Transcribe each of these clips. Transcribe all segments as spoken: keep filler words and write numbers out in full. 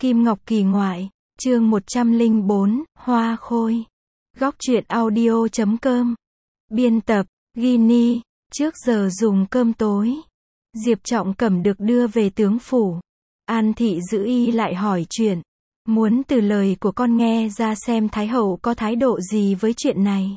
Kim Ngọc Kỳ ngoại, chương một trăm lẻ bốn, Hoa Khôi. Góc truyện audio chấm com. Biên tập, Ginny. Trước giờ dùng cơm tối, Diệp Trọng Cẩm được đưa về tướng phủ. An thị giữ y lại hỏi chuyện, muốn từ lời của con nghe ra xem Thái hậu có thái độ gì với chuyện này.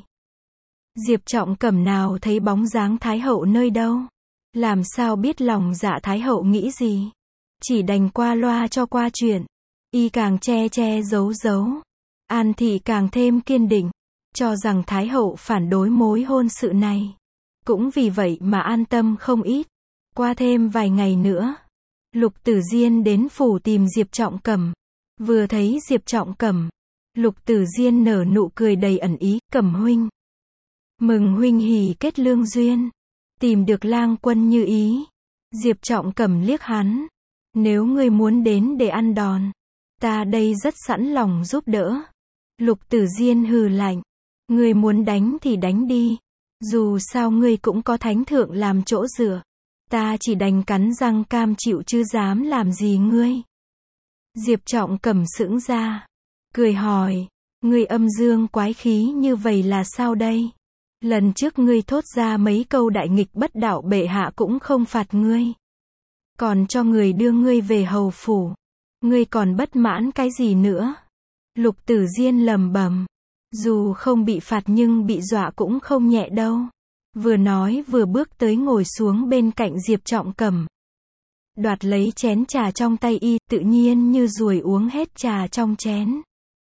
Diệp Trọng Cẩm nào thấy bóng dáng Thái hậu nơi đâu, làm sao biết lòng dạ Thái hậu nghĩ gì, chỉ đành qua loa cho qua chuyện. Y càng che che giấu giấu, An thị càng thêm kiên định, cho rằng Thái hậu phản đối mối hôn sự này. Cũng vì vậy mà an tâm không ít. Qua thêm vài ngày nữa, Lục Tử Diên đến phủ tìm Diệp Trọng Cẩm. Vừa thấy Diệp Trọng Cẩm, Lục Tử Diên nở nụ cười đầy ẩn ý, "Cẩm huynh, mừng huynh hỉ kết lương duyên, tìm được lang quân như ý." Diệp Trọng Cẩm liếc hắn, "Nếu ngươi muốn đến để ăn đòn, ta đây rất sẵn lòng giúp đỡ." Lục Tử Diên hừ lạnh, "Ngươi muốn đánh thì đánh đi, dù sao ngươi cũng có thánh thượng làm chỗ dựa, ta chỉ đành cắn răng cam chịu chứ dám làm gì ngươi." Diệp Trọng Cẩm sững ra, cười hỏi, "Ngươi âm dương quái khí như vậy là sao đây? Lần trước ngươi thốt ra mấy câu đại nghịch bất đạo, bệ hạ cũng không phạt ngươi, còn cho người đưa ngươi về hầu phủ, ngươi còn bất mãn cái gì nữa?" Lục Tử Diên lẩm bẩm, dù không bị phạt nhưng bị dọa cũng không nhẹ đâu. Vừa nói vừa bước tới ngồi xuống bên cạnh Diệp Trọng Cẩm, đoạt lấy chén trà trong tay y, tự nhiên như ruồi uống hết trà trong chén.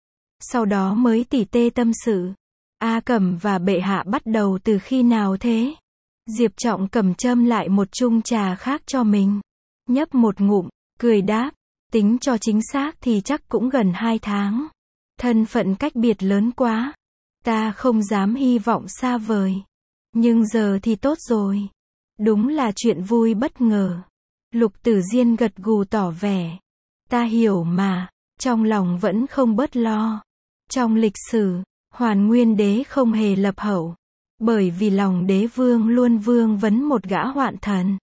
Sau đó mới tỉ tê tâm sự, "A Cẩm và bệ hạ bắt đầu từ khi nào thế?" Diệp Trọng Cẩm châm lại một chung trà khác cho mình, nhấp một ngụm, cười đáp, "Tính cho chính xác thì chắc cũng gần hai tháng. Thân phận cách biệt lớn quá, ta không dám hy vọng xa vời. Nhưng giờ thì tốt rồi. Đúng là chuyện vui bất ngờ." Lục Tử Diên gật gù tỏ vẻ, "Ta hiểu mà." Trong lòng vẫn không bớt lo. Trong lịch sử, Hoàn Nguyên đế không hề lập hậu, bởi vì lòng đế vương luôn vương vấn một gã hoạn thần.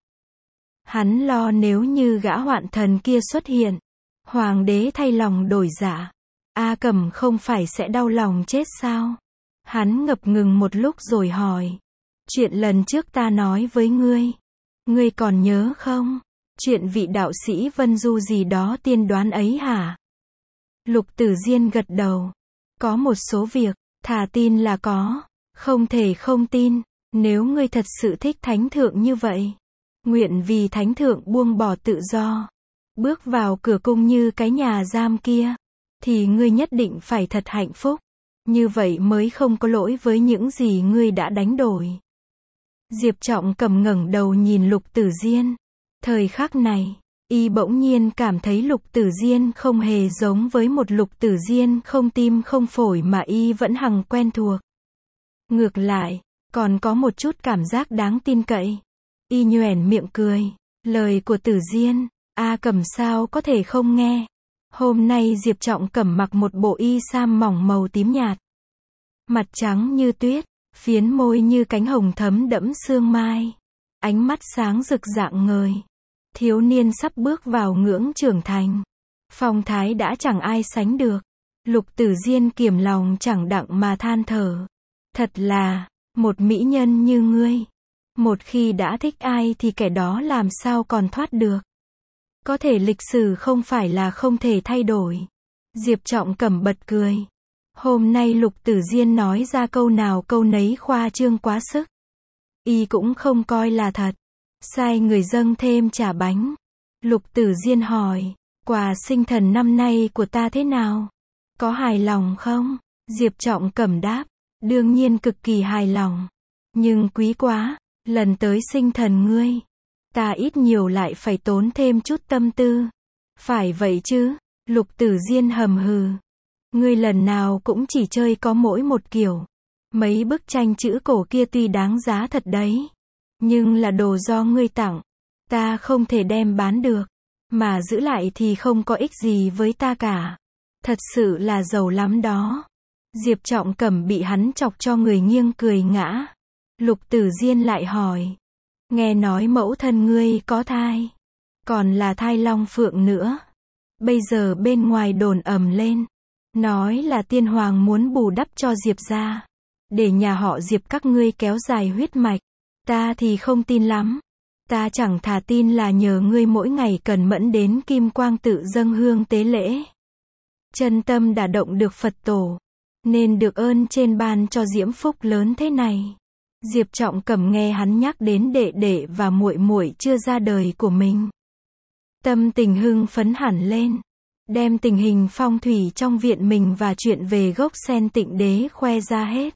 Hắn lo nếu như gã hoạn thần kia xuất hiện, hoàng đế thay lòng đổi dạ, A Cẩm không phải sẽ đau lòng chết sao? Hắn ngập ngừng một lúc rồi hỏi, "Chuyện lần trước ta nói với ngươi, ngươi còn nhớ không? Chuyện vị đạo sĩ Vân Du gì đó tiên đoán ấy hả?" Lục Tử Diên gật đầu, "Có một số việc, thà tin là có, không thể không tin. Nếu ngươi thật sự thích thánh thượng như vậy, nguyện vì thánh thượng buông bỏ tự do, bước vào cửa cung như cái nhà giam kia, thì ngươi nhất định phải thật hạnh phúc. Như vậy mới không có lỗi với những gì ngươi đã đánh đổi." Diệp Trọng Cẩm ngẩng đầu nhìn Lục Tử Diên. Thời khắc này, y bỗng nhiên cảm thấy Lục Tử Diên không hề giống với một Lục Tử Diên không tim không phổi mà y vẫn hằng quen thuộc. Ngược lại, còn có một chút cảm giác đáng tin cậy. Y nhoẻn miệng cười, "Lời của Tử Diên, A Cẩm sao có thể không nghe." Hôm nay Diệp Trọng Cẩm mặc một bộ y sam mỏng màu tím nhạt, mặt trắng như tuyết, phiến môi như cánh hồng thấm đẫm sương mai, ánh mắt sáng rực rạng ngời. Thiếu niên sắp bước vào ngưỡng trưởng thành, phong thái đã chẳng ai sánh được. Lục Tử Diên kiềm lòng chẳng đặng mà than thở, "Thật là, một mỹ nhân như ngươi, một khi đã thích ai thì kẻ đó làm sao còn thoát được. Có thể lịch sử không phải là không thể thay đổi." Diệp Trọng Cẩm bật cười. Hôm nay Lục Tử Diên nói ra câu nào câu nấy khoa trương quá sức. Y cũng không coi là thật. Sai người dâng thêm trà bánh. Lục Tử Diên hỏi, "Quà sinh thần năm nay của ta thế nào? Có hài lòng không?" Diệp Trọng Cẩm đáp, "Đương nhiên cực kỳ hài lòng. Nhưng quý quá, lần tới sinh thần ngươi, ta ít nhiều lại phải tốn thêm chút tâm tư." "Phải vậy chứ?" Lục Tử Diên hầm hừ, "Ngươi lần nào cũng chỉ chơi có mỗi một kiểu. Mấy bức tranh chữ cổ kia tuy đáng giá thật đấy, nhưng là đồ do ngươi tặng, ta không thể đem bán được, mà giữ lại thì không có ích gì với ta cả. Thật sự là giàu lắm đó." Diệp Trọng Cẩm bị hắn chọc cho người nghiêng cười ngã. Lục Tử Diên lại hỏi, "Nghe nói mẫu thân ngươi có thai, còn là thai long phượng nữa. Bây giờ bên ngoài đồn ầm lên, nói là tiên hoàng muốn bù đắp cho Diệp gia, để nhà họ Diệp các ngươi kéo dài huyết mạch. Ta thì không tin lắm. Ta chẳng thà tin là nhờ ngươi mỗi ngày cần mẫn đến kim quang tự dâng hương tế lễ. Chân tâm đả động được Phật tổ, nên được ơn trên ban cho diễm phúc lớn thế này. Diệp Trọng Cẩm nghe hắn nhắc đến đệ đệ và muội muội chưa ra đời của mình, tâm tình hưng phấn hẳn lên, đem tình hình phong thủy trong viện mình và chuyện về gốc sen Tịnh Đế khoe ra hết.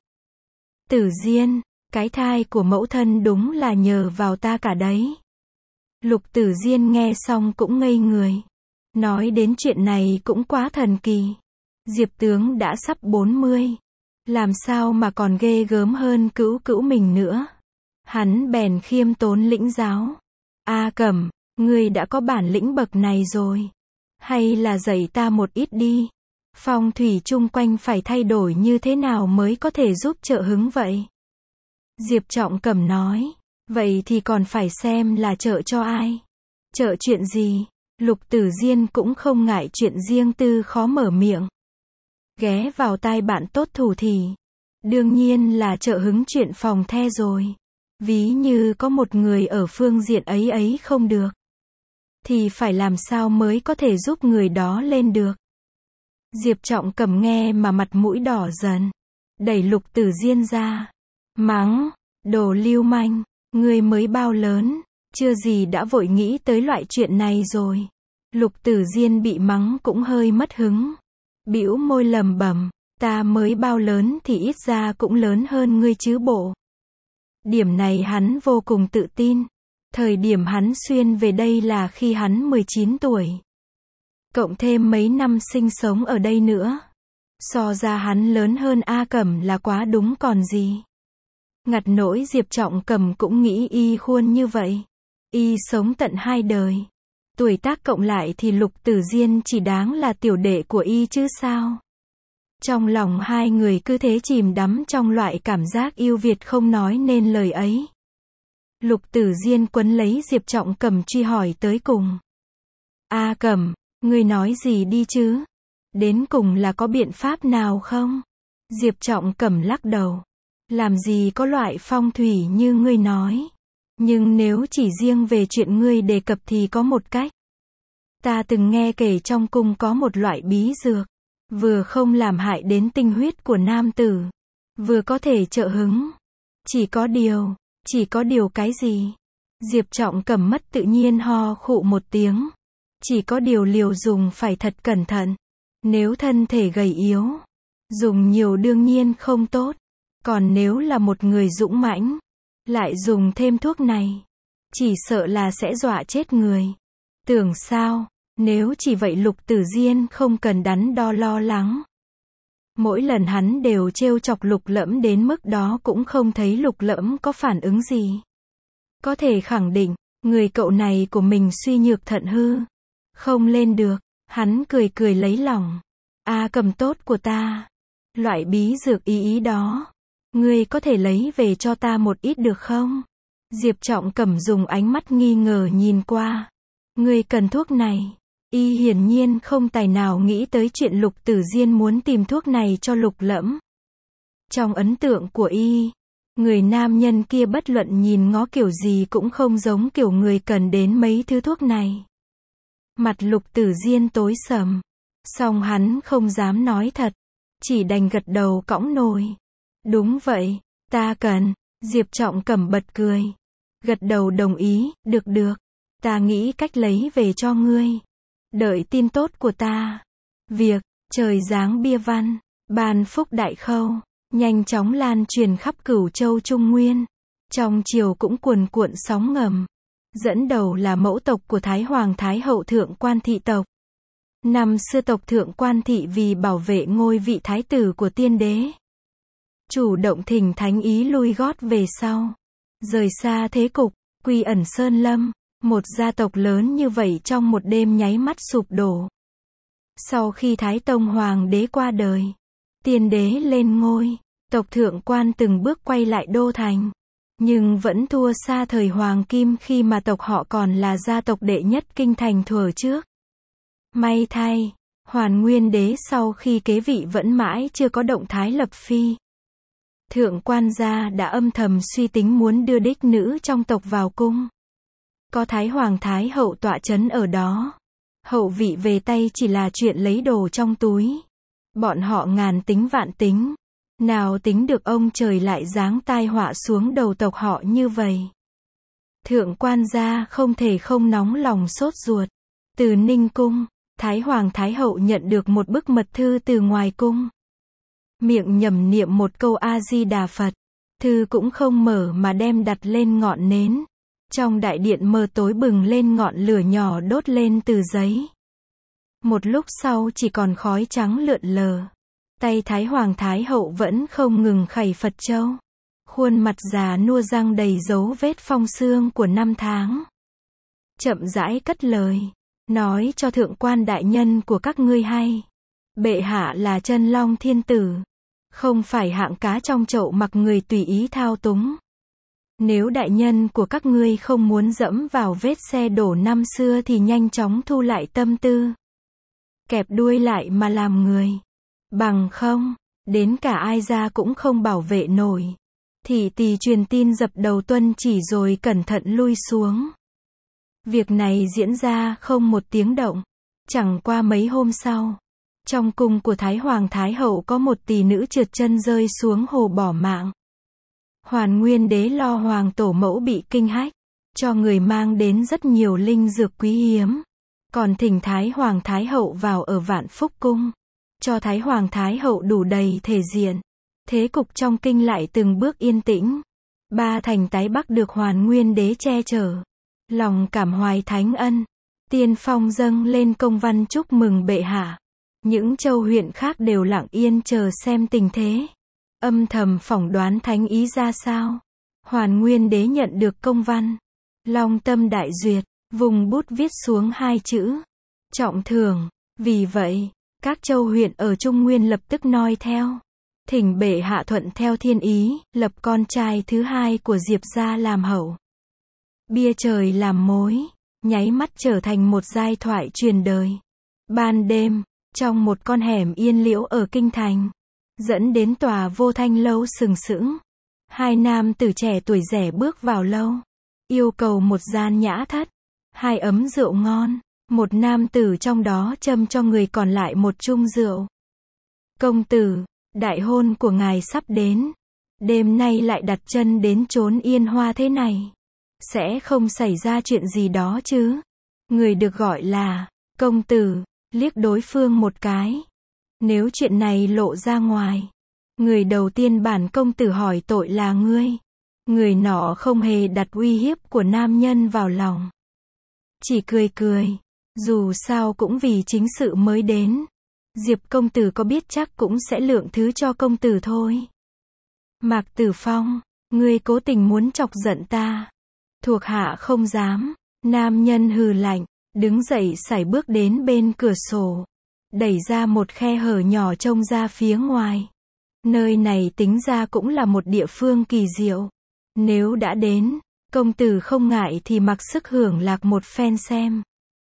Tử Diên, cái thai của mẫu thân đúng là nhờ vào ta cả đấy. Lục Tử Diên nghe xong cũng ngây người. Nói đến chuyện này cũng quá thần kỳ. Diệp tướng đã sắp bốn mươi. Làm sao mà còn ghê gớm hơn cữu cữu mình nữa. Hắn bèn khiêm tốn lĩnh giáo. A Cẩm, ngươi đã có bản lĩnh bậc này rồi. Hay là dạy ta một ít đi. Phong thủy chung quanh phải thay đổi như thế nào mới có thể giúp trợ hứng vậy? Diệp Trọng Cẩm nói. Vậy thì còn phải xem là trợ cho ai. Trợ chuyện gì? Lục Tử Diên cũng không ngại chuyện riêng tư khó mở miệng. Ghé vào tai bạn tốt thủ thì. Đương nhiên là trợ hứng chuyện phòng the rồi. Ví như có một người ở phương diện ấy ấy không được. Thì phải làm sao mới có thể giúp người đó lên được. Diệp Trọng Cẩm nghe mà mặt mũi đỏ dần. Đẩy Lục Tử Diên ra. Mắng, đồ lưu manh, ngươi mới bao lớn, chưa gì đã vội nghĩ tới loại chuyện này rồi. Lục Tử Diên bị mắng cũng hơi mất hứng. Bĩu môi lầm bẩm, ta mới bao lớn thì ít ra cũng lớn hơn ngươi chứ bộ. Điểm này hắn vô cùng tự tin. Thời điểm hắn xuyên về đây là khi hắn mười chín tuổi. Cộng thêm mấy năm sinh sống ở đây nữa. So ra hắn lớn hơn A Cẩm là quá đúng còn gì. Ngặt nỗi Diệp Trọng Cẩm cũng nghĩ y khuôn như vậy. Y sống tận hai đời. Tuổi tác cộng lại thì Lục Tử Diên chỉ đáng là tiểu đệ của y chứ sao. Trong lòng hai người cứ thế chìm đắm trong loại cảm giác yêu Việt không nói nên lời ấy. Lục Tử Diên quấn lấy Diệp Trọng Cẩm truy hỏi tới cùng. A Cẩm, ngươi nói gì đi chứ? Đến cùng là có biện pháp nào không? Diệp Trọng Cẩm lắc đầu. Làm gì có loại phong thủy như ngươi nói. Nhưng nếu chỉ riêng về chuyện ngươi đề cập thì có một cách. Ta từng nghe kể trong cung có một loại bí dược. Vừa không làm hại đến tinh huyết của nam tử. Vừa có thể trợ hứng. Chỉ có điều. Chỉ có điều cái gì? Diệp Trọng Cẩm mất tự nhiên ho khụ một tiếng. Chỉ có điều liều dùng phải thật cẩn thận. Nếu thân thể gầy yếu. Dùng nhiều đương nhiên không tốt. Còn nếu là một người dũng mãnh. Lại dùng thêm thuốc này. Chỉ sợ là sẽ dọa chết người. Tưởng sao? Nếu chỉ vậy Lục Tử Diên không cần đắn đo lo lắng. Mỗi lần hắn đều trêu chọc Lục Lẫm đến mức đó cũng không thấy Lục Lẫm có phản ứng gì. Có thể khẳng định, người cậu này của mình suy nhược thận hư. Không lên được, hắn cười cười lấy lòng. A Cẩm tốt của ta. Loại bí dược ý ý đó. Ngươi có thể lấy về cho ta một ít được không? Diệp Trọng Cẩm dùng ánh mắt nghi ngờ nhìn qua. Ngươi cần thuốc này. Y hiển nhiên không tài nào nghĩ tới chuyện Lục Tử Diên muốn tìm thuốc này cho Lục Lẫm. Trong ấn tượng của Y, người nam nhân kia bất luận nhìn ngó kiểu gì cũng không giống kiểu người cần đến mấy thứ thuốc này. Mặt Lục Tử Diên tối sầm. Song hắn không dám nói thật. Chỉ đành gật đầu cõng nồi. Đúng vậy, ta cần. Diệp Trọng Cẩm bật cười. Gật đầu đồng ý, được được. Ta nghĩ cách lấy về cho ngươi. Đợi tin tốt của ta. Việc, trời giáng bia văn, ban phúc đại khâu, nhanh chóng lan truyền khắp Cửu Châu Trung Nguyên. Trong triều cũng cuồn cuộn sóng ngầm. Dẫn đầu là mẫu tộc của Thái Hoàng Thái Hậu Thượng Quan Thị tộc. Năm xưa tộc Thượng Quan Thị vì bảo vệ ngôi vị thái tử của tiên đế. Chủ động thỉnh thánh ý lui gót về sau. Rời xa thế cục, quy ẩn sơn lâm. Một gia tộc lớn như vậy trong một đêm nháy mắt sụp đổ. Sau khi Thái Tông Hoàng đế qua đời, tiên đế lên ngôi, tộc Thượng Quan từng bước quay lại đô thành. Nhưng vẫn thua xa thời Hoàng Kim khi mà tộc họ còn là gia tộc đệ nhất kinh thành thuở trước. May thay, Hoàn Nguyên Đế sau khi kế vị vẫn mãi chưa có động thái lập phi. Thượng quan gia đã âm thầm suy tính muốn đưa đích nữ trong tộc vào cung. Có Thái Hoàng Thái Hậu tọa chấn ở đó. Hậu vị về tay chỉ là chuyện lấy đồ trong túi. Bọn họ ngàn tính vạn tính. Nào tính được ông trời lại giáng tai họa xuống đầu tộc họ như vậy. Thượng quan gia không thể không nóng lòng sốt ruột. Từ Ninh Cung, Thái Hoàng Thái Hậu nhận được một bức mật thư từ ngoài cung. Miệng nhẩm niệm một câu A-di-đà Phật. Thư cũng không mở mà đem đặt lên ngọn nến. Trong đại điện mờ tối bừng lên ngọn lửa nhỏ đốt lên từ giấy. Một lúc sau chỉ còn khói trắng lượn lờ. Tay Thái Hoàng Thái Hậu vẫn không ngừng khẩy Phật châu. Khuôn mặt già nua răng đầy dấu vết phong xương của năm tháng. Chậm rãi cất lời. Nói cho thượng quan đại nhân của các ngươi hay. Bệ hạ là chân long thiên tử. Không phải hạng cá trong chậu mặc người tùy ý thao túng. Nếu đại nhân của các ngươi không muốn dẫm vào vết xe đổ năm xưa thì nhanh chóng thu lại tâm tư. Kẹp đuôi lại mà làm người. Bằng không, đến cả ai ra cũng không bảo vệ nổi. Thị tỳ truyền tin dập đầu tuân chỉ rồi cẩn thận lui xuống. Việc này diễn ra không một tiếng động. Chẳng qua mấy hôm sau, trong cung của Thái Hoàng Thái Hậu có một tỷ nữ trượt chân rơi xuống hồ bỏ mạng. Hoàn Nguyên Đế lo hoàng tổ mẫu bị kinh hách, cho người mang đến rất nhiều linh dược quý hiếm. Còn thỉnh Thái Hoàng Thái Hậu vào ở Vạn Phúc Cung, cho Thái Hoàng Thái Hậu đủ đầy thể diện. Thế cục trong kinh lại từng bước yên tĩnh. Ba thành tái Bắc được Hoàn Nguyên Đế che chở. Lòng cảm hoài thánh ân, tiên phong dâng lên công văn chúc mừng bệ hạ. Những châu huyện khác đều lặng yên chờ xem tình thế. Âm thầm phỏng đoán thánh ý ra sao. Hoàn Nguyên Đế nhận được công văn. Long tâm đại duyệt, vùng bút viết xuống hai chữ. Trọng thưởng. Vì vậy, các châu huyện ở Trung Nguyên lập tức noi theo. Thỉnh bệ hạ thuận theo thiên ý, lập con trai thứ hai của Diệp gia làm hậu. Bia trời làm mối, nháy mắt trở thành một giai thoại truyền đời. Ban đêm, trong một con hẻm yên liễu ở kinh thành, dẫn đến tòa Vô Thanh lâu sừng sững. Hai nam tử trẻ tuổi rẻ bước vào lâu, yêu cầu một gian nhã thất, hai ấm rượu ngon. Một nam tử trong đó châm cho người còn lại một chung rượu. Công tử, đại hôn của ngài sắp đến. Đêm nay lại đặt chân đến chốn yên hoa thế này. Sẽ không xảy ra chuyện gì đó chứ. Người được gọi là công tử, liếc đối phương một cái. Nếu chuyện này lộ ra ngoài, người đầu tiên bản công tử hỏi tội là ngươi. Người nọ không hề đặt uy hiếp của nam nhân vào lòng. Chỉ cười cười. Dù sao cũng vì chính sự mới đến. Diệp công tử có biết chắc cũng sẽ lượng thứ cho công tử thôi. Mạc Tử Phong, ngươi cố tình muốn chọc giận ta. Thuộc hạ không dám. Nam nhân hừ lạnh, đứng dậy sải bước đến bên cửa sổ. Đẩy ra một khe hở nhỏ trông ra phía ngoài. Nơi này tính ra cũng là một địa phương kỳ diệu. Nếu đã đến, công tử không ngại thì mặc sức hưởng lạc một phen xem.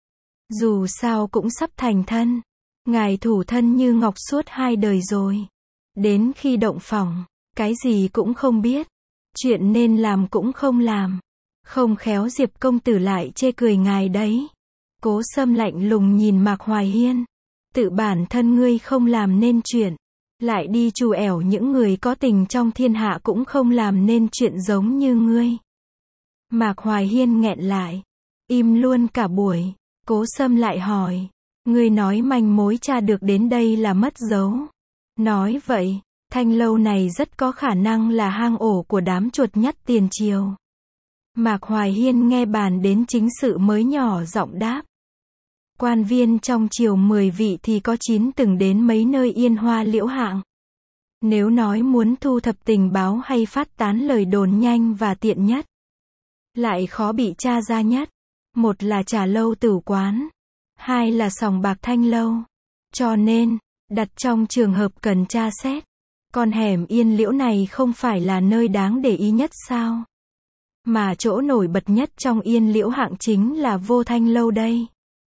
Dù sao cũng sắp thành thân. Ngài thủ thân như ngọc suốt hai đời rồi. Đến khi động phòng, cái gì cũng không biết. Chuyện nên làm cũng không làm. Không khéo Diệp công tử lại chê cười ngài đấy. Cố Sâm lạnh lùng nhìn Mạc Hoài Hiên. Tự bản thân ngươi không làm nên chuyện. Lại đi trù ẻo những người có tình trong thiên hạ cũng không làm nên chuyện giống như ngươi. Mạc Hoài Hiên nghẹn lại. Im luôn cả buổi. Cố Sâm lại hỏi. Ngươi nói manh mối tra được đến đây là mất dấu. Nói vậy, thanh lâu này rất có khả năng là hang ổ của đám chuột nhắt tiền triều. Mạc Hoài Hiên nghe bàn đến chính sự mới nhỏ giọng đáp. Quan viên trong triều mười vị thì có chín từng đến mấy nơi yên hoa liễu hạng. Nếu nói muốn thu thập tình báo hay phát tán lời đồn nhanh và tiện nhất, lại khó bị tra ra nhất. Một là trà lâu tử quán, hai là sòng bạc thanh lâu. Cho nên, đặt trong trường hợp cần tra xét, con hẻm yên liễu này không phải là nơi đáng để ý nhất sao? Mà chỗ nổi bật nhất trong yên liễu hạng chính là Vô Thanh lâu đây.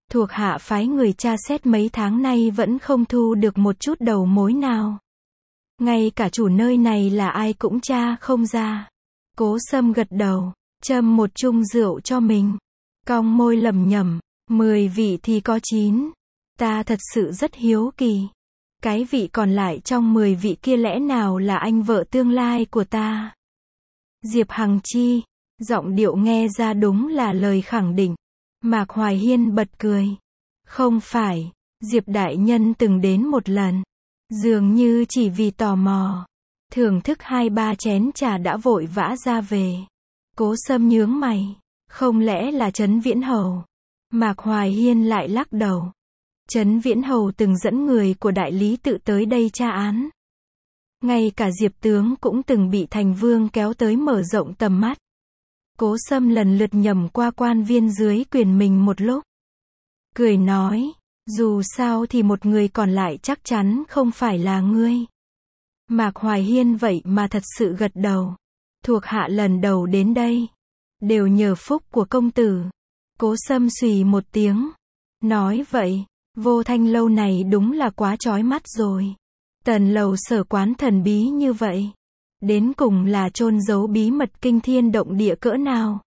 Thuộc hạ phái người tra xét mấy tháng nay vẫn không thu được một chút đầu mối nào. Ngay cả chủ nơi này là ai cũng tra không ra. Cố Sâm gật đầu, châm một chung rượu cho mình. Cong môi lẩm nhẩm, mười vị thì có chín. Ta thật sự rất hiếu kỳ. Cái vị còn lại trong mười vị kia lẽ nào là anh vợ tương lai của ta? Diệp Hằng Chi, giọng điệu nghe ra đúng là lời khẳng định. Mạc Hoài Hiên bật cười. Không phải, Diệp đại nhân từng đến một lần. Dường như chỉ vì tò mò. Thưởng thức hai ba chén trà đã vội vã ra về. Cố Sâm nhướng mày. Không lẽ là Trấn Viễn Hầu? Mạc Hoài Hiên lại lắc đầu. Trấn Viễn Hầu từng dẫn người của đại lý tự tới đây tra án. Ngay cả Diệp tướng cũng từng bị Thành Vương kéo tới mở rộng tầm mắt. Cố Sâm lần lượt nhầm qua quan viên dưới quyền mình một lúc. Cười nói, dù sao thì một người còn lại chắc chắn không phải là ngươi. Mạc Hoài Hiên vậy mà thật sự gật đầu. Thuộc hạ lần đầu đến đây. Đều nhờ phúc của công tử. Cố Sâm xùy một tiếng. Nói vậy, Vô Thanh lâu này đúng là quá chói mắt rồi. Tần lầu sở quán thần bí như vậy. Đến cùng là chôn giấu bí mật kinh thiên động địa cỡ nào.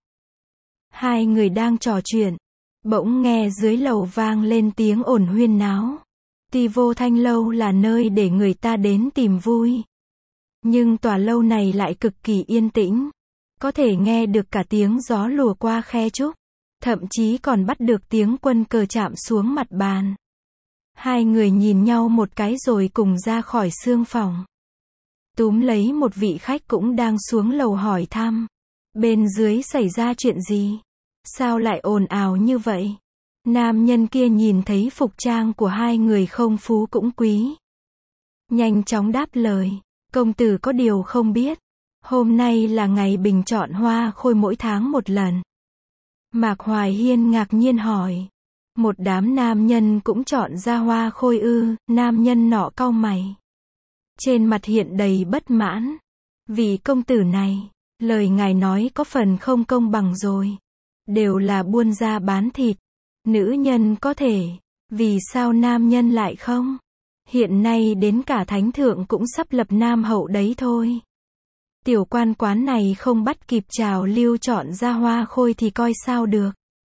Hai người đang trò chuyện. Bỗng nghe dưới lầu vang lên tiếng ồn huyên náo. Tuy Vô Thanh lâu là nơi để người ta đến tìm vui. Nhưng tòa lâu này lại cực kỳ yên tĩnh. Có thể nghe được cả tiếng gió lùa qua khe trúc. Thậm chí còn bắt được tiếng quân cờ chạm xuống mặt bàn. Hai người nhìn nhau một cái rồi cùng ra khỏi xương phòng. Túm lấy một vị khách cũng đang xuống lầu hỏi thăm. Bên dưới xảy ra chuyện gì? Sao lại ồn ào như vậy? Nam nhân kia nhìn thấy phục trang của hai người không phú cũng quý. Nhanh chóng đáp lời. Công tử có điều không biết. Hôm nay là ngày bình chọn hoa khôi mỗi tháng một lần. Mạc Hoài Hiên ngạc nhiên hỏi. Một đám nam nhân cũng chọn ra hoa khôi ư? Nam nhân nọ cau mày. Trên mặt hiện đầy bất mãn. Vì công tử này, lời ngài nói có phần không công bằng rồi. Đều là buôn ra bán thịt. Nữ nhân có thể. Vì sao nam nhân lại không? Hiện nay đến cả thánh thượng cũng sắp lập nam hậu đấy thôi. Tiểu quan quán này không bắt kịp trào lưu chọn ra hoa khôi thì coi sao được.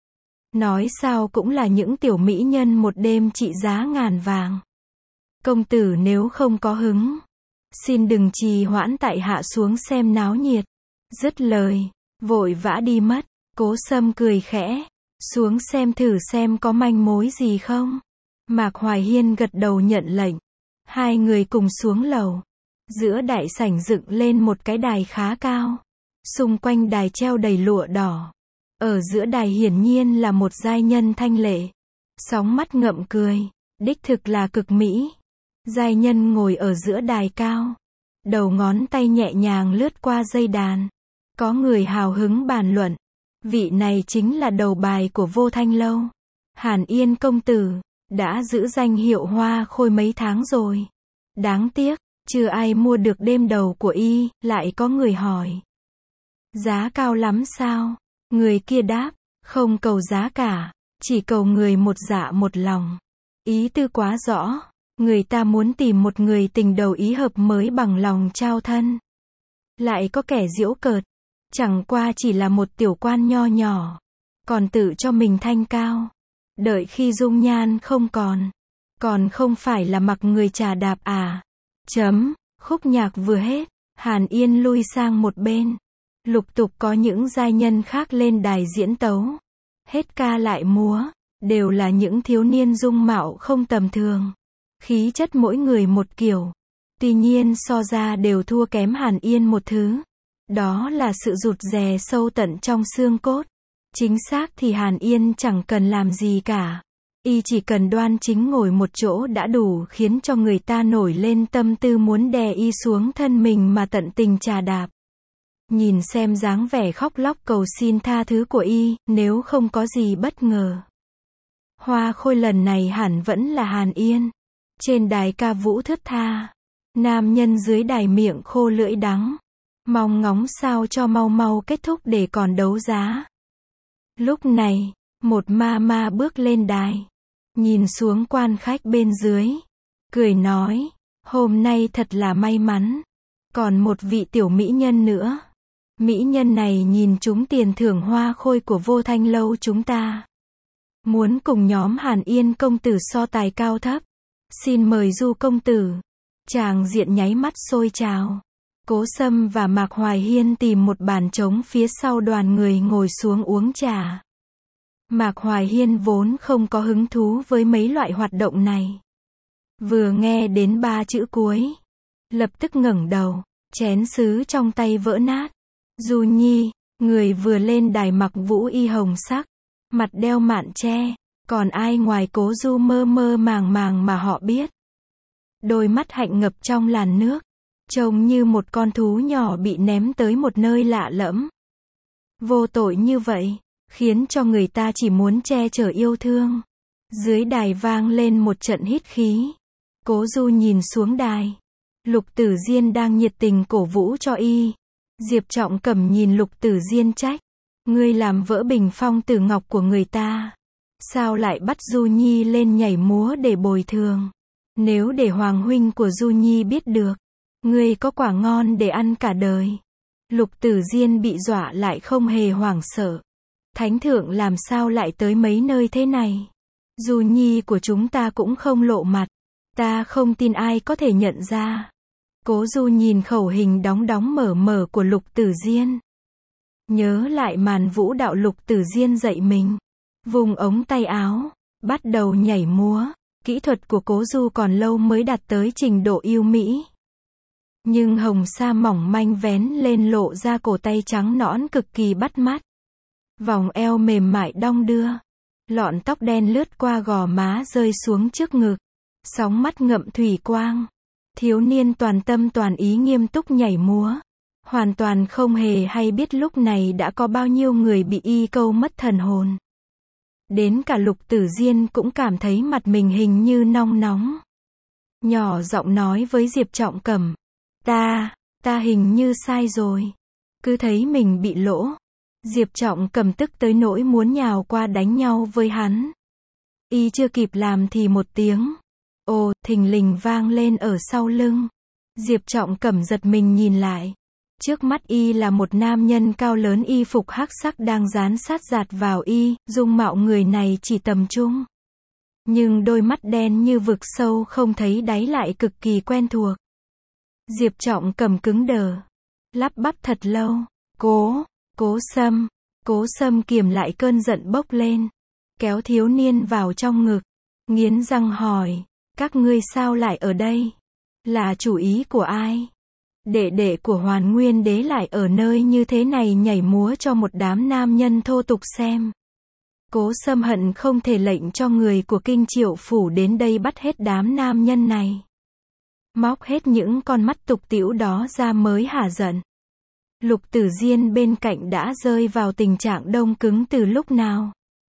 Nói sao cũng là những tiểu mỹ nhân một đêm trị giá ngàn vàng. Công tử nếu không có hứng, xin đừng trì hoãn tại hạ xuống xem náo nhiệt. Dứt lời, vội vã đi mất. Cố Sâm cười khẽ, xuống xem thử xem có manh mối gì không. Mạc Hoài Hiên gật đầu nhận lệnh. Hai người cùng xuống lầu. Giữa đại sảnh dựng lên một cái đài khá cao. Xung quanh đài treo đầy lụa đỏ. Ở giữa đài hiển nhiên là một giai nhân thanh lệ. Sóng mắt ngậm cười. Đích thực là cực mỹ. Giai nhân ngồi ở giữa đài cao. Đầu ngón tay nhẹ nhàng lướt qua dây đàn. Có người hào hứng bàn luận. Vị này chính là đầu bài của Vô Thanh lâu. Hàn Yên công tử. Đã giữ danh hiệu hoa khôi mấy tháng rồi. Đáng tiếc, chưa ai mua được đêm đầu của y. Lại có người hỏi. Giá cao lắm sao? Người kia đáp. Không cầu giá cả. Chỉ cầu người một dạ một lòng. Ý tư quá rõ. Người ta muốn tìm một người tình đầu ý hợp mới bằng lòng trao thân. Lại có kẻ giễu cợt. Chẳng qua chỉ là một tiểu quan nho nhỏ. Còn tự cho mình thanh cao. Đợi khi dung nhan không còn. Còn không phải là mặc người trà đạp à. Chấm. Khúc nhạc vừa hết. Hàn Yên lui sang một bên. Lục tục có những giai nhân khác lên đài diễn tấu. Hết ca lại múa. Đều là những thiếu niên dung mạo không tầm thường. Khí chất mỗi người một kiểu. Tuy nhiên so ra đều thua kém Hàn Yên một thứ. Đó là sự rụt rè sâu tận trong xương cốt. Chính xác thì Hàn Yên chẳng cần làm gì cả. Y chỉ cần đoan chính ngồi một chỗ đã đủ khiến cho người ta nổi lên tâm tư muốn đè y xuống thân mình mà tận tình trà đạp. Nhìn xem dáng vẻ khóc lóc cầu xin tha thứ của y, nếu không có gì bất ngờ. Hoa khôi lần này hẳn vẫn là Hàn Yên. Trên đài ca vũ thướt tha. Nam nhân dưới đài miệng khô lưỡi đắng. Mong ngóng sao cho mau mau kết thúc để còn đấu giá. Lúc này, Một ma ma bước lên đài, nhìn xuống quan khách bên dưới, cười nói, hôm nay thật là may mắn, còn một vị tiểu mỹ nhân nữa. Mỹ nhân này nhìn chúng tiền thưởng hoa khôi của Vô Thanh lâu chúng ta, muốn cùng nhóm Hàn Yên công tử so tài cao thấp. Xin mời Du công tử. Tràng diện nháy mắt sôi trào. Cố Sâm và Mạc Hoài Hiên tìm một bàn trống phía sau đoàn người ngồi xuống uống trà. Mạc Hoài Hiên vốn không có hứng thú với mấy loại hoạt động này. Vừa nghe đến ba chữ cuối, lập tức ngẩng đầu, chén sứ trong tay vỡ nát. Du Nhi, người vừa lên đài mặc vũ y hồng sắc, mặt đeo mạn tre, còn ai ngoài Cố Du mơ mơ màng màng mà họ biết. Đôi mắt hạnh ngập trong làn nước, trông như một con thú nhỏ bị ném tới một nơi lạ lẫm. Vô tội như vậy, khiến cho người ta chỉ muốn che chở yêu thương. Dưới đài vang lên một trận hít khí. Cố Du nhìn xuống đài. Lục Tử Diên đang nhiệt tình cổ vũ cho y. Diệp Trọng Cẩm nhìn Lục Tử Diên trách. Ngươi làm vỡ bình phong tử ngọc của người ta. Sao lại bắt Du Nhi lên nhảy múa để bồi thường? Nếu để Hoàng huynh của Du Nhi biết được, ngươi có quả ngon để ăn cả đời. Lục Tử Diên bị dọa lại không hề hoảng sợ. Thánh thượng làm sao lại tới mấy nơi thế này? Du Nhi của chúng ta cũng không lộ mặt. Ta không tin ai có thể nhận ra. Cố Du nhìn khẩu hình đóng đóng mở mở của Lục Tử Diên. Nhớ lại màn vũ đạo Lục Tử Diên dạy mình. Vùng ống tay áo, bắt đầu nhảy múa. Kỹ thuật của Cố Du còn lâu mới đạt tới trình độ yêu mỹ. Nhưng hồng sa mỏng manh vén lên lộ ra cổ tay trắng nõn cực kỳ bắt mắt. Vòng eo mềm mại đong đưa. Lọn tóc đen lướt qua gò má rơi xuống trước ngực. Sóng mắt ngậm thủy quang. Thiếu niên toàn tâm toàn ý nghiêm túc nhảy múa. Hoàn toàn không hề hay biết lúc này đã có bao nhiêu người bị y câu mất thần hồn. Đến cả Lục Tử Diên cũng cảm thấy mặt mình hình như nong nóng. Nhỏ giọng nói với Diệp Trọng Cẩm. Ta, ta hình như sai rồi. Cứ thấy mình bị lỗ. Diệp Trọng Cẩm tức tới nỗi muốn nhào qua đánh nhau với hắn. Y chưa kịp làm thì một tiếng. Ồ, thình lình vang lên ở sau lưng. Diệp Trọng Cẩm giật mình nhìn lại. Trước mắt y là một nam nhân cao lớn y phục hắc sắc đang dán sát dạt vào y, dung mạo người này chỉ tầm trung. Nhưng đôi mắt đen như vực sâu không thấy đáy lại cực kỳ quen thuộc. Diệp Trọng Cẩm cứng đờ, lắp bắp thật lâu. Cố, Cố Sâm, Cố Sâm kiềm lại cơn giận bốc lên, kéo thiếu niên vào trong ngực, nghiến răng hỏi, các ngươi sao lại ở đây? Là chủ ý của ai? Đệ đệ của Hoàn Nguyên đế lại ở nơi như thế này nhảy múa cho một đám nam nhân thô tục xem. Cố Sâm hận không thể lệnh cho người của Kinh Triệu phủ đến đây bắt hết đám nam nhân này. Móc hết những con mắt tục tĩu đó ra mới hả giận. Lục Tử Diên bên cạnh đã rơi vào tình trạng đông cứng từ lúc nào.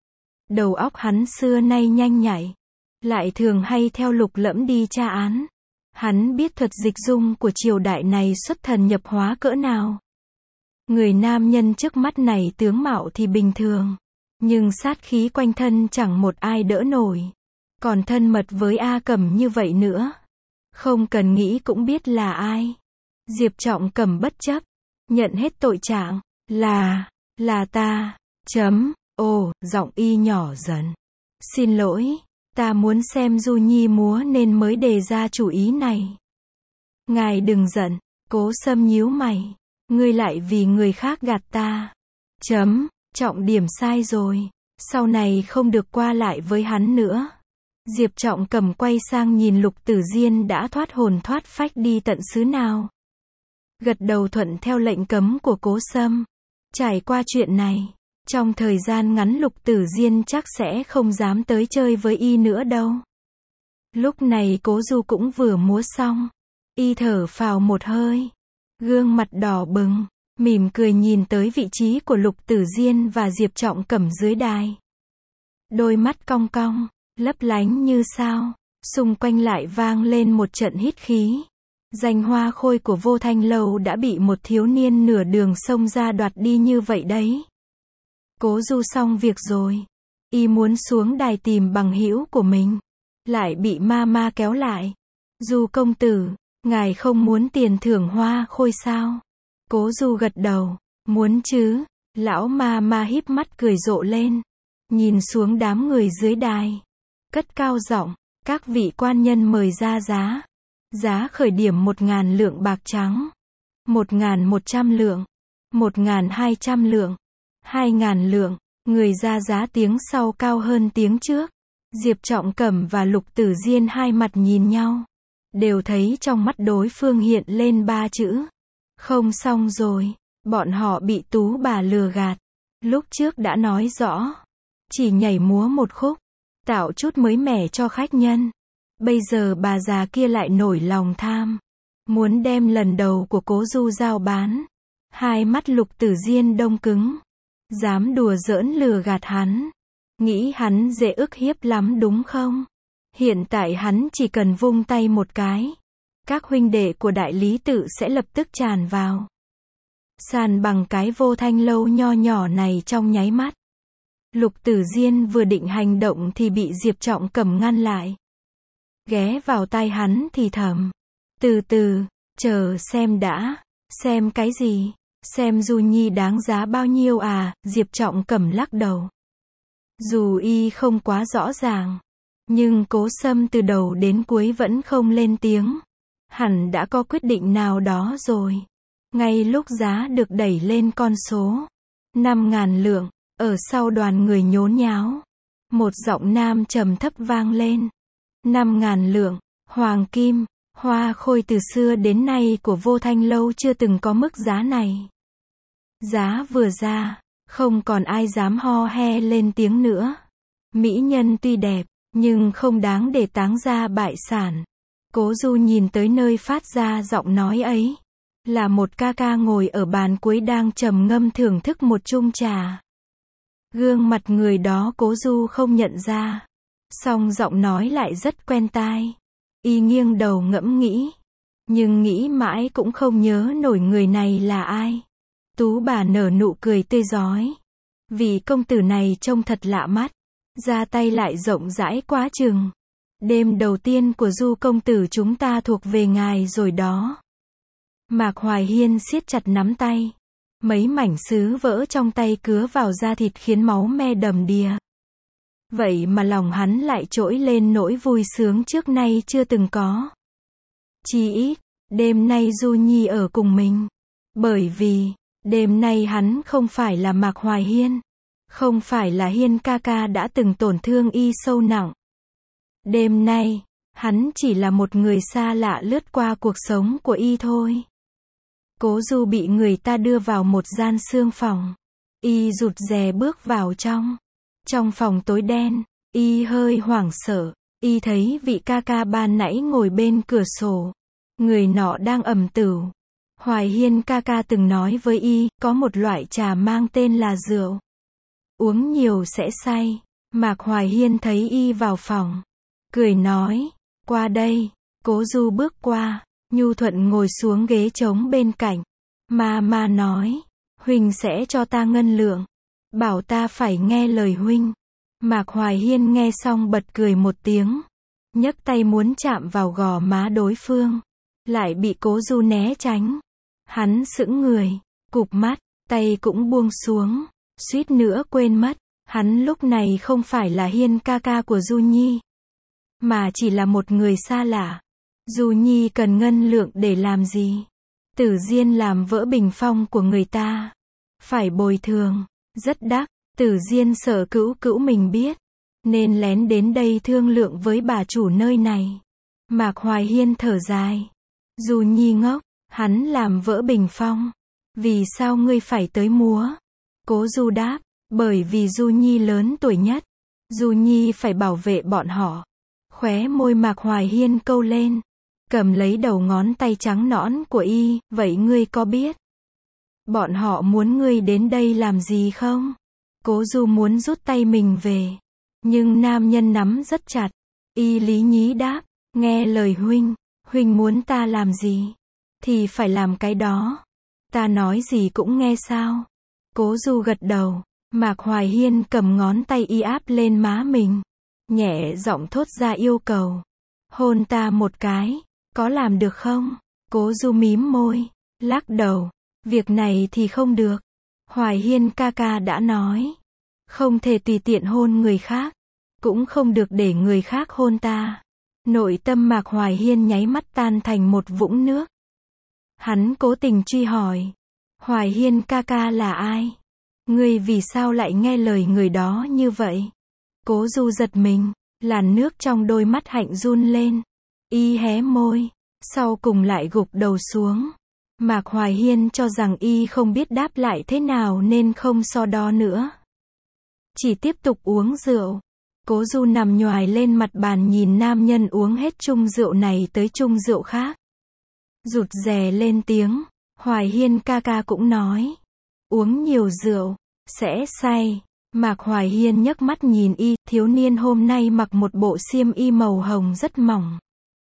Đầu óc hắn xưa nay nhanh nhạy, lại thường hay theo Lục Lẫm đi tra án. Hắn biết thuật dịch dung của triều đại này xuất thần nhập hóa cỡ nào. Người nam nhân trước mắt này tướng mạo thì bình thường, nhưng sát khí quanh thân chẳng một ai đỡ nổi. Còn thân mật với A Cẩm như vậy nữa, không cần nghĩ cũng biết là ai. Diệp Trọng Cẩm bất chấp, nhận hết tội trạng, là, là ta, chấm, ồ, giọng y nhỏ dần. Xin lỗi, ta muốn xem Du Nhi múa nên mới đề ra chủ ý này. Ngài đừng giận, Cố Sâm nhíu mày, ngươi lại vì người khác gạt ta. Chấm, trọng điểm sai rồi, sau này không được qua lại với hắn nữa. Diệp Trọng Cẩm quay sang nhìn Lục Tử Diên đã thoát hồn thoát phách đi tận xứ nào. Gật đầu thuận theo lệnh cấm của Cố Sâm. Trải qua chuyện này, trong thời gian ngắn Lục Tử Diên chắc sẽ không dám tới chơi với y nữa đâu. Lúc này Cố Du cũng vừa múa xong. Y thở phào một hơi, gương mặt đỏ bừng, mỉm cười nhìn tới vị trí của Lục Tử Diên và Diệp Trọng Cẩm dưới đài. Đôi mắt cong cong, lấp lánh như sao. Xung quanh lại vang lên một trận hít khí. Danh hoa khôi của Vô Thanh lâu đã bị một thiếu niên nửa đường xông ra đoạt đi như vậy đấy. Cố Du xong việc rồi. Y muốn xuống đài tìm bằng hữu của mình, lại bị Mama kéo lại. Du công tử, ngài không muốn tiền thưởng hoa khôi sao? Cố Du gật đầu, muốn chứ. Lão Mama híp mắt cười rộ lên, nhìn xuống đám người dưới đài, cất cao giọng, các vị quan nhân mời ra giá. Giá khởi điểm một ngàn lượng bạc trắng, một ngàn một trăm lượng, một ngàn hai trăm lượng, hai ngàn lượng. Người ra giá tiếng sau cao hơn tiếng trước. Diệp Trọng Cẩm và Lục Tử Diên hai mặt nhìn nhau, đều thấy trong mắt đối phương hiện lên ba chữ. Không xong rồi, bọn họ bị Tú bà lừa gạt. Lúc trước đã nói rõ, chỉ nhảy múa một khúc, tạo chút mới mẻ cho khách nhân. Bây giờ bà già kia lại nổi lòng tham, muốn đem lần đầu của Cố Du giao bán. Hai mắt Lục Tử Diên đông cứng, dám đùa giỡn lừa gạt hắn, nghĩ hắn dễ ức hiếp lắm đúng không? Hiện tại hắn chỉ cần vung tay một cái, các huynh đệ của đại lý tự sẽ lập tức tràn vào, sàn bằng cái Vô Thanh lâu nho nhỏ này trong nháy mắt. Lục Tử Diên vừa định hành động thì bị Diệp Trọng Cẩm ngăn lại, ghé vào tai hắn thì thầm, từ từ, chờ xem đã. Xem cái gì? Xem Du Nhi đáng giá bao nhiêu à? Diệp Trọng Cẩm lắc đầu. Dù y không quá rõ ràng, nhưng Cố Sâm từ đầu đến cuối vẫn không lên tiếng. Hẳn đã có quyết định nào đó rồi. Ngay lúc giá được đẩy lên con số năm ngàn lượng, ở sau đoàn người nhốn nháo, một giọng nam trầm thấp vang lên. Năm ngàn lượng, hoàng kim, hoa khôi từ xưa đến nay của Vô Thanh lâu chưa từng có mức giá này. Giá vừa ra, không còn ai dám ho he lên tiếng nữa. Mỹ nhân tuy đẹp, nhưng không đáng để táng ra bại sản. Cố Du nhìn tới nơi phát ra giọng nói ấy, là một ca ca ngồi ở bàn cuối đang trầm ngâm thưởng thức một chung trà. Gương mặt người đó Cố Du không nhận ra, song giọng nói lại rất quen tai. Y nghiêng đầu ngẫm nghĩ, nhưng nghĩ mãi cũng không nhớ nổi người này là ai. Tú bà nở nụ cười tươi rói. Vị công tử này trông thật lạ mắt, ra tay lại rộng rãi quá chừng. Đêm đầu tiên của Du công tử chúng ta thuộc về ngài rồi đó. Mạc Hoài Hiên siết chặt nắm tay, mấy mảnh sứ vỡ trong tay cứa vào da thịt khiến máu me đầm đìa. Vậy mà lòng hắn lại trỗi lên nỗi vui sướng trước nay chưa từng có. Chỉ ít, đêm nay Du Nhi ở cùng mình. Bởi vì, đêm nay hắn không phải là Mạc Hoài Hiên, không phải là Hiên ca ca đã từng tổn thương y sâu nặng. Đêm nay, hắn chỉ là một người xa lạ lướt qua cuộc sống của y thôi. Cố Du bị người ta đưa vào một gian sương phòng. Y rụt rè bước vào trong. Trong phòng tối đen, y hơi hoảng sợ. Y thấy vị ca ca ban nãy ngồi bên cửa sổ. Người nọ đang ầm tửu. Hoài Hiên ca ca từng nói với y, có một loại trà mang tên là rượu. Uống nhiều sẽ say. Mạc Hoài Hiên thấy y vào phòng, cười nói, qua đây. Cố Du bước qua, nhu thuận ngồi xuống ghế trống bên cạnh. Ma ma nói, huynh sẽ cho ta ngân lượng, bảo ta phải nghe lời huynh. Mạc Hoài Hiên nghe xong bật cười một tiếng, nhấc tay muốn chạm vào gò má đối phương, lại bị Cố Du né tránh. Hắn sững người, cụp mắt, tay cũng buông xuống, suýt nữa quên mất, hắn lúc này không phải là Hiên ca ca của Du Nhi, mà chỉ là một người xa lạ. Du Nhi cần ngân lượng để làm gì? Tử Diên làm vỡ bình phong của người ta, phải bồi thường. Rất đắt. Tử Diên sợ cữu cữu mình biết, nên lén đến đây thương lượng với bà chủ nơi này. Mạc Hoài Hiên thở dài. Du Nhi ngốc, hắn làm vỡ bình phong. Vì sao ngươi phải tới múa? Cố Du đáp, bởi vì Du Nhi lớn tuổi nhất. Du Nhi phải bảo vệ bọn họ. Khóe môi Mạc Hoài Hiên câu lên, cầm lấy đầu ngón tay trắng nõn của y, vậy ngươi có biết bọn họ muốn ngươi đến đây làm gì không? Cố Du muốn rút tay mình về, nhưng nam nhân nắm rất chặt. Y lý nhí đáp, nghe lời huynh, huynh muốn ta làm gì, thì phải làm cái đó. Ta nói gì cũng nghe sao? Cố Du gật đầu, Mạc Hoài Hiên cầm ngón tay y áp lên má mình. Nhẹ giọng thốt ra yêu cầu. Hôn ta một cái, có làm được không? Cố Du mím môi, lắc đầu. Việc này thì không được. Hoài Hiên ca ca đã nói. Không thể tùy tiện hôn người khác. Cũng không được để người khác hôn ta. Nội tâm Mạc Hoài Hiên nháy mắt tan thành một vũng nước. Hắn cố tình truy hỏi. Hoài Hiên ca ca là ai? Ngươi vì sao lại nghe lời người đó như vậy? Cố Du giật mình, làn nước trong đôi mắt hạnh run lên. Y hé môi, sau cùng lại gục đầu xuống. Mạc Hoài Hiên cho rằng y không biết đáp lại thế nào nên không so đo nữa. Chỉ tiếp tục uống rượu. Cố Du nằm nhoài lên mặt bàn nhìn nam nhân uống hết chung rượu này tới chung rượu khác. Rụt rè lên tiếng. Hoài Hiên ca ca cũng nói. Uống nhiều rượu, sẽ say. Mạc Hoài Hiên nhấc mắt nhìn y, thiếu niên hôm nay mặc một bộ xiêm y màu hồng rất mỏng.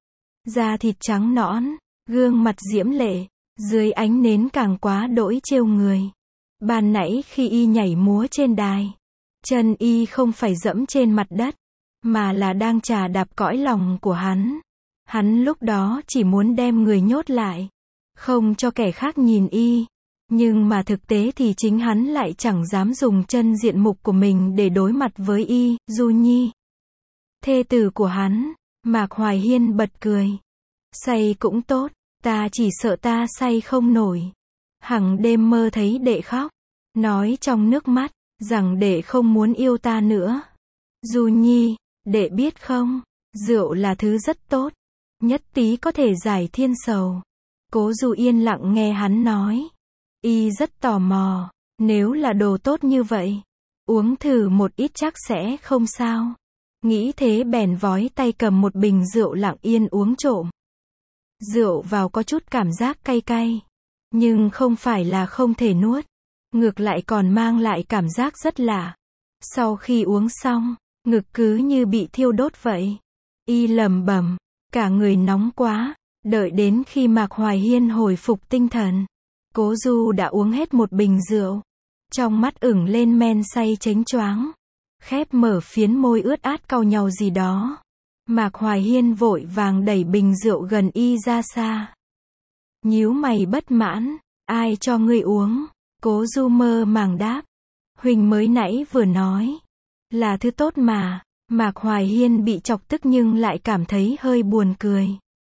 Da thịt trắng nõn, gương mặt diễm lệ, dưới ánh nến càng quá đỗi trêu người. Ban nãy khi y nhảy múa trên đài, chân y không phải dẫm trên mặt đất, mà là đang chà đạp cõi lòng của hắn. Hắn lúc đó chỉ muốn đem người nhốt lại, không cho kẻ khác nhìn y. Nhưng mà thực tế thì chính hắn lại chẳng dám dùng chân diện mục của mình để đối mặt với y, Du Nhi. Thê tử của hắn. Mạc Hoài Hiên bật cười. Say cũng tốt, ta chỉ sợ ta say không nổi. Hằng đêm mơ thấy đệ khóc, nói trong nước mắt, rằng đệ không muốn yêu ta nữa. Du Nhi, đệ biết không, rượu là thứ rất tốt, nhất tí có thể giải thiên sầu. Cố Du yên lặng nghe hắn nói. Y rất tò mò, nếu là đồ tốt như vậy, uống thử một ít chắc sẽ không sao. Nghĩ thế bèn vói tay cầm một bình rượu lặng yên uống trộm. Rượu vào có chút cảm giác cay cay, nhưng không phải là không thể nuốt, ngược lại còn mang lại cảm giác rất lạ. Sau khi uống xong, ngực cứ như bị thiêu đốt vậy. Y lẩm bẩm, cả người nóng quá. Đợi đến khi Mạc Hoài Hiên hồi phục tinh thần, Cố Du đã uống hết một bình rượu. Trong mắt ửng lên men say chánh choáng. Khép mở phiến môi ướt át cau nhau gì đó. Mạc Hoài Hiên vội vàng đẩy bình rượu gần y ra xa. Nhíu mày bất mãn. Ai cho ngươi uống? Cố Du mơ màng đáp. Huỳnh mới nãy vừa nói. Là thứ tốt mà. Mạc Hoài Hiên bị chọc tức nhưng lại cảm thấy hơi buồn cười.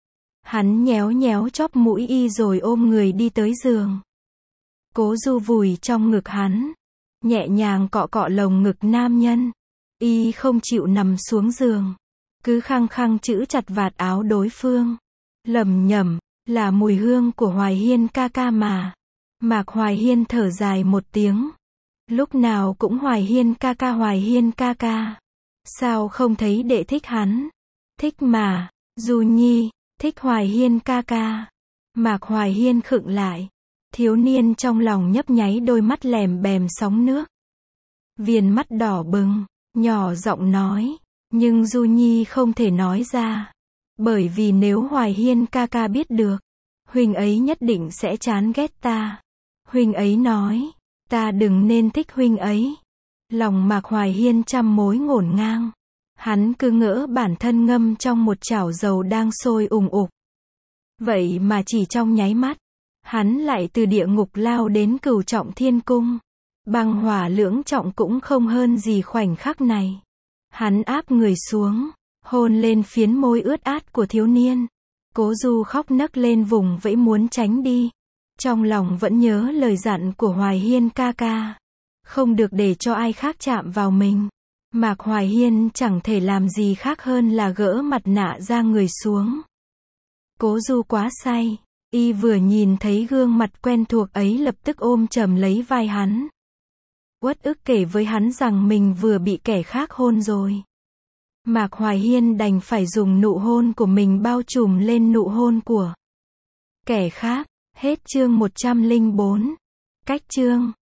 Hắn nhéo nhéo chóp mũi y rồi ôm người đi tới giường. Cố Du vùi trong ngực hắn, nhẹ nhàng cọ cọ lồng ngực nam nhân. Y không chịu nằm xuống giường, cứ khăng khăng giữ chặt vạt áo đối phương. Lẩm nhẩm, là mùi hương của Hoài Hiên ca ca mà. Mạc Hoài Hiên thở dài một tiếng. Lúc nào cũng Hoài Hiên ca ca Hoài Hiên ca ca. Sao không thấy đệ thích hắn? Thích mà, Du Nhi. Thích Hoài Hiên ca ca. Mạc Hoài Hiên khựng lại. Thiếu niên trong lòng nhấp nháy đôi mắt lèm bèm sóng nước. Viền mắt đỏ bừng, nhỏ giọng nói. Nhưng Du Nhi không thể nói ra. Bởi vì nếu Hoài Hiên ca ca biết được, huynh ấy nhất định sẽ chán ghét ta. Huynh ấy nói, ta đừng nên thích huynh ấy. Lòng Mạc Hoài Hiên trăm mối ngổn ngang. Hắn cứ ngỡ bản thân ngâm trong một chảo dầu đang sôi ùng ục. Vậy mà chỉ trong nháy mắt, hắn lại từ địa ngục lao đến cửu trọng thiên cung. Băng hỏa lưỡng trọng cũng không hơn gì khoảnh khắc này. Hắn áp người xuống, hôn lên phiến môi ướt át của thiếu niên. Cố Du khóc nấc lên vùng vẫy muốn tránh đi. Trong lòng vẫn nhớ lời dặn của Hoài Hiên ca ca. Không được để cho ai khác chạm vào mình. Mạc Hoài Hiên chẳng thể làm gì khác hơn là gỡ mặt nạ ra người xuống. Cố Du quá say, y vừa nhìn thấy gương mặt quen thuộc ấy lập tức ôm chầm lấy vai hắn. Uất ức kể với hắn rằng mình vừa bị kẻ khác hôn rồi. Mạc Hoài Hiên đành phải dùng nụ hôn của mình bao trùm lên nụ hôn của kẻ khác. Hết chương một trăm lẻ bốn. Cách chương